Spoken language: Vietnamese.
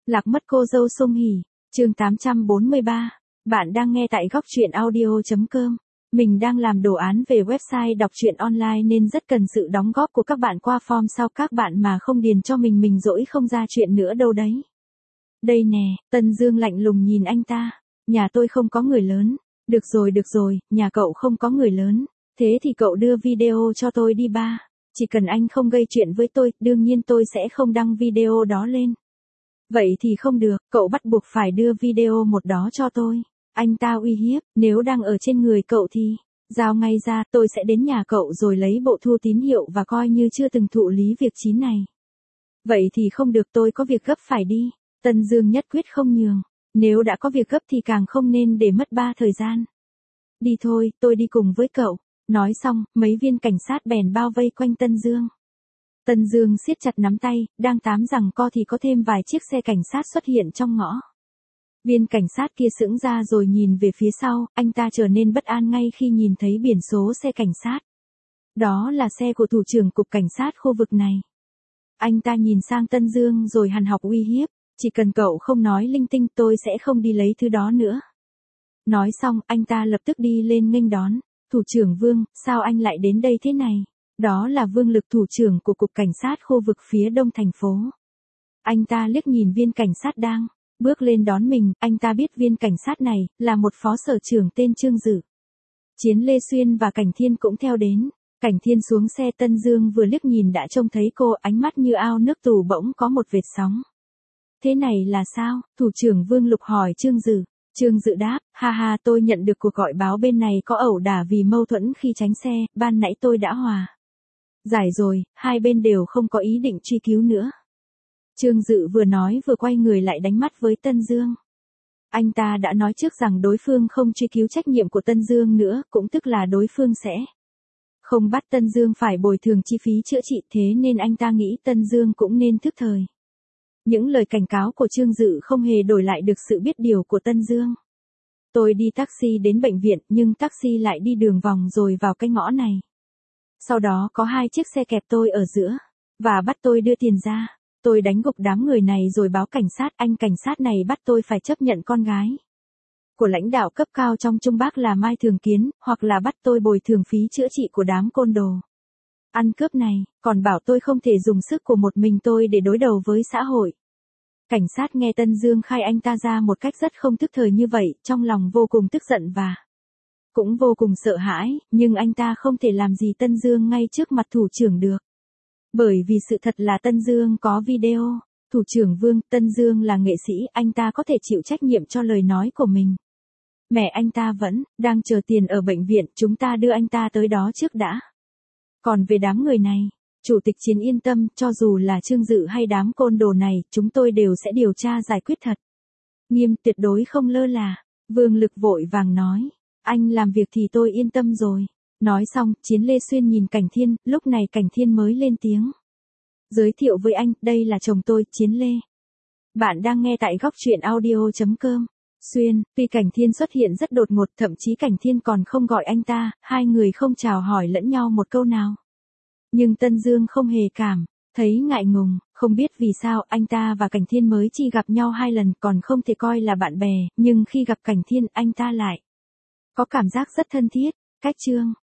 Lạc mất cô dâu Song Hỷ, chương 843. Bạn đang nghe tại góc truyện audio.com. Mình đang làm đồ án về website đọc truyện online nên rất cần sự đóng góp của các bạn qua form, sao các bạn mà không điền cho mình dỗi không ra chuyện nữa đâu đấy. Đây nè, Tân Dương lạnh lùng nhìn anh ta. Nhà tôi không có người lớn. Được rồi, nhà cậu không có người lớn. Thế thì cậu đưa video cho tôi đi ba. Chỉ cần anh không gây chuyện với tôi, đương nhiên tôi sẽ không đăng video đó lên. Vậy thì không được, cậu bắt buộc phải đưa video một đó cho tôi. Anh ta uy hiếp, nếu đang ở trên người cậu thì, giao ngay ra, tôi sẽ đến nhà cậu rồi lấy bộ thu tín hiệu và coi như chưa từng thụ lý việc chín này. Vậy thì không được, tôi có việc gấp phải đi. Tân Dương nhất quyết không nhường. Nếu đã có việc gấp thì càng không nên để mất thời gian. Đi thôi, tôi đi cùng với cậu. Nói xong, mấy viên cảnh sát bèn bao vây quanh Tân Dương. Tân Dương siết chặt nắm tay, đang tám giằng co thì có thêm vài chiếc xe cảnh sát xuất hiện trong ngõ. Viên cảnh sát kia sững ra rồi nhìn về phía sau, anh ta trở nên bất an ngay khi nhìn thấy biển số xe cảnh sát. Đó là xe của thủ trưởng cục cảnh sát khu vực này. Anh ta nhìn sang Tân Dương rồi hằn học uy hiếp, chỉ cần cậu không nói linh tinh tôi sẽ không đi lấy thứ đó nữa. Nói xong, anh ta lập tức đi lên nghênh đón. Thủ trưởng Vương, sao anh lại đến đây thế này? Đó là Vương Lực, thủ trưởng của cục cảnh sát khu vực phía đông thành phố. Anh ta liếc nhìn viên cảnh sát đang bước lên đón mình, anh ta biết viên cảnh sát này là một phó sở trưởng tên Trương Dự. Chiến Lê Xuyên và Cảnh Thiên cũng theo đến. Cảnh Thiên xuống xe, Tân Dương vừa liếc nhìn đã trông thấy cô, ánh mắt như ao nước tù bỗng có một vệt sóng. Thế này là sao? Thủ trưởng Vương Lục hỏi Trương Dự. Trương Dự đáp, ha, tôi nhận được cuộc gọi báo bên này có ẩu đả vì mâu thuẫn khi tránh xe, ban nãy tôi đã hòa giải rồi, hai bên đều không có ý định truy cứu nữa. Trương Dự vừa nói vừa quay người lại đánh mắt với Tân Dương. Anh ta đã nói trước rằng đối phương không truy cứu trách nhiệm của Tân Dương nữa, cũng tức là đối phương sẽ không bắt Tân Dương phải bồi thường chi phí chữa trị, thế nên anh ta nghĩ Tân Dương cũng nên thức thời. Những lời cảnh cáo của Trương Dự không hề đổi lại được sự biết điều của Tân Dương. Tôi đi taxi đến bệnh viện nhưng taxi lại đi đường vòng rồi vào cái ngõ này. Sau đó có hai chiếc xe kẹp tôi ở giữa và bắt tôi đưa tiền ra. Tôi đánh gục đám người này rồi báo cảnh sát, anh cảnh sát này bắt tôi phải chấp nhận con gái của lãnh đạo cấp cao trong Trung Bắc là Mai Thường Kiến, hoặc là bắt tôi bồi thường phí chữa trị của đám côn đồ ăn cướp này, còn bảo tôi không thể dùng sức của một mình tôi để đối đầu với xã hội. Cảnh sát nghe Tân Dương khai anh ta ra một cách rất không thức thời như vậy, trong lòng vô cùng tức giận và cũng vô cùng sợ hãi, nhưng anh ta không thể làm gì Tân Dương ngay trước mặt thủ trưởng được. Bởi vì sự thật là Tân Dương có video. Thủ trưởng Vương, Tân Dương là nghệ sĩ, anh ta có thể chịu trách nhiệm cho lời nói của mình. Mẹ anh ta vẫn đang chờ tiền ở bệnh viện, chúng ta đưa anh ta tới đó trước đã. Còn về đám người này, Chủ tịch Chiến yên tâm, cho dù là Trương Dự hay đám côn đồ này, chúng tôi đều sẽ điều tra giải quyết thật nghiêm, tuyệt đối không lơ là. Vương Lực vội vàng nói, anh làm việc thì tôi yên tâm rồi. Nói xong, Chiến Lê Xuyên nhìn Cảnh Thiên, lúc này Cảnh Thiên mới lên tiếng. Giới thiệu với anh, đây là chồng tôi, Chiến Lê. Bạn đang nghe tại góc truyện audio.com. Xuyên, tuy Cảnh Thiên xuất hiện rất đột ngột, thậm chí Cảnh Thiên còn không gọi anh ta, hai người không chào hỏi lẫn nhau một câu nào. Nhưng Tân Dương không hề cảm thấy ngại ngùng, không biết vì sao anh ta và Cảnh Thiên mới chỉ gặp nhau 2 lần còn không thể coi là bạn bè, nhưng khi gặp Cảnh Thiên anh ta lại có cảm giác rất thân thiết. Cách chương